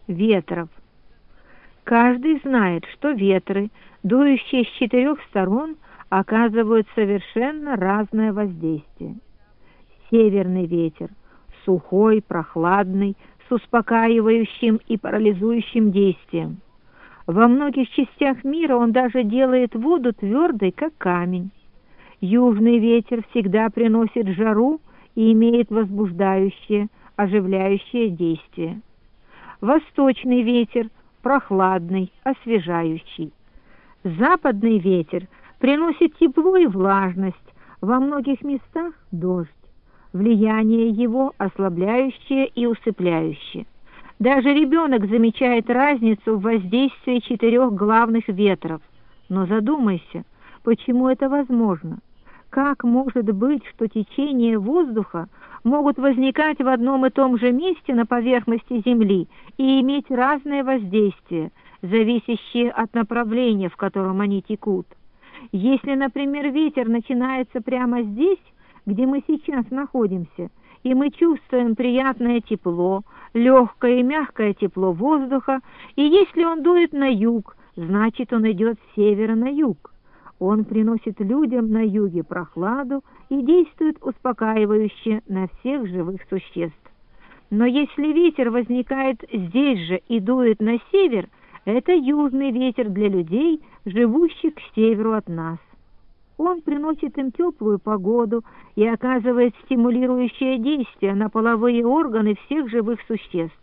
ветров. Каждый знает, что ветры, дующие с 4 сторон, оказывают совершенно разное воздействие. Северный ветер – сухой, прохладный, с успокаивающим и парализующим действием. Во многих частях мира он даже делает воду твердой, как камень. Южный ветер всегда приносит жару и имеет возбуждающее, оживляющее действие. Восточный ветер – прохладный, освежающий. Западный ветер приносит тепло и влажность, во многих местах – дождь. Влияние его ослабляющее и усыпляющее. Даже ребенок замечает разницу в воздействии 4 главных ветров. Но задумайся, почему это возможно? Как может быть, что течения воздуха могут возникать в одном и том же месте на поверхности Земли и иметь разное воздействие, зависящее от направления, в котором они текут? Если, например, ветер начинается прямо здесь, где мы сейчас находимся, и мы чувствуем приятное тепло, легкое и мягкое тепло воздуха, и если он дует на юг, значит, он идет с севера на юг. Он приносит людям на юге прохладу и действует успокаивающе на всех живых существ. Но если ветер возникает здесь же и дует на север, это южный ветер для людей, живущих к северу от нас. Он приносит им теплую погоду и оказывает стимулирующее действие на половые органы всех живых существ.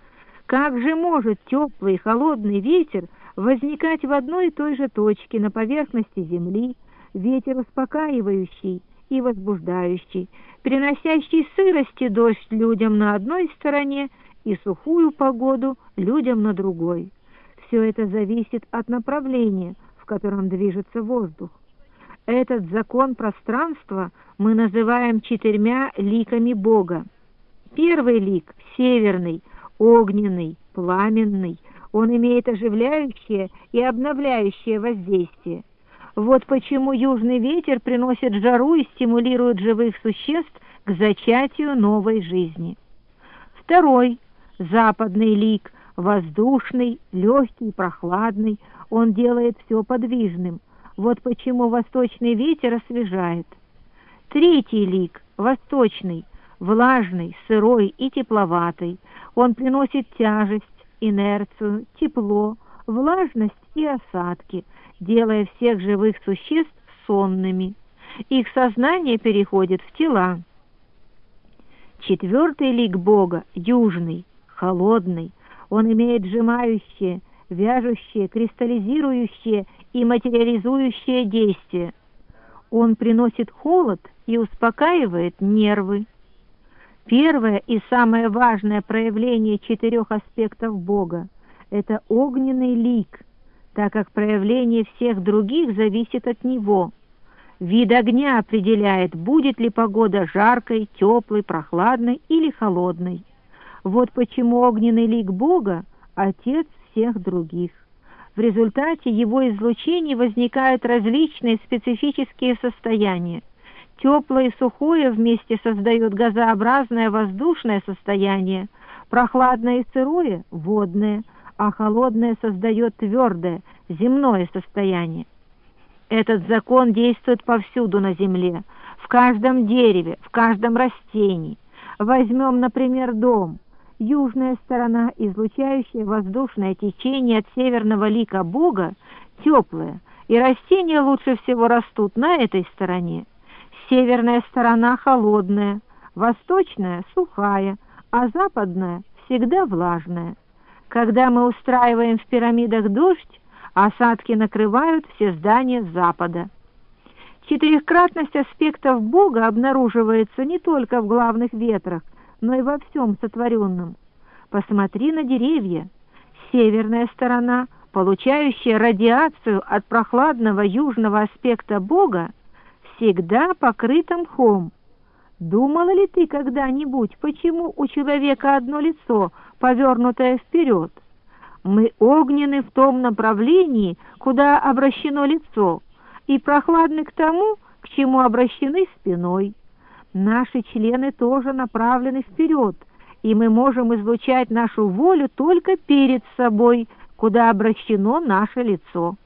Как же может теплый и холодный ветер возникать в одной и той же точке на поверхности Земли, ветер успокаивающий и возбуждающий, приносящий сырость и дождь людям на одной стороне и сухую погоду людям на другой? Все это зависит от направления, в котором движется воздух. Этот закон пространства мы называем 4 ликами Бога. Первый лик – северный, огненный, пламенный. Он имеет оживляющее и обновляющее воздействие. Вот почему южный ветер приносит жару и стимулирует живых существ к зачатию новой жизни. Второй – западный лик, воздушный, легкий, прохладный. Он делает все подвижным. Вот почему восточный ветер освежает. Третий лик, восточный, влажный, сырой и тепловатый. Он приносит тяжесть, инерцию, тепло, влажность и осадки, делая всех живых существ сонными. Их сознание переходит в тела. Четвертый лик Бога, южный, холодный. Он имеет сжимающее, вяжущее, кристаллизирующее и материализующее действие. Он приносит холод и успокаивает нервы. Первое и самое важное проявление 4 аспектов Бога – это огненный лик, так как проявление всех других зависит от него. Вид огня определяет, будет ли погода жаркой, теплой, прохладной или холодной. Вот почему огненный лик Бога – отец всех других. В результате его излучений возникают различные специфические состояния. Теплое и сухое вместе создают газообразное воздушное состояние, прохладное и сырое – водное, а холодное создает твердое, земное состояние. Этот закон действует повсюду на Земле, в каждом дереве, в каждом растении. Возьмем, например, дом. Южная сторона, излучающая воздушное течение от северного лика Бога, теплая, и растения лучше всего растут на этой стороне. Северная сторона холодная, восточная сухая, а западная всегда влажная. Когда мы устраиваем в пирамидах дождь, осадки накрывают все здания с запада. Четырехкратность аспектов Бога обнаруживается не только в главных ветрах, но и во всем сотворенном. Посмотри на деревья. Северная сторона, получающая радиацию от прохладного южного аспекта Бога, всегда покрыта мхом. Думала ли ты когда-нибудь, почему у человека одно лицо, повернутое вперед? Мы огнены в том направлении, куда обращено лицо, и прохладны к тому, к чему обращены спиной. Наши члены тоже направлены вперед, и мы можем излучать нашу волю только перед собой, куда обращено наше лицо.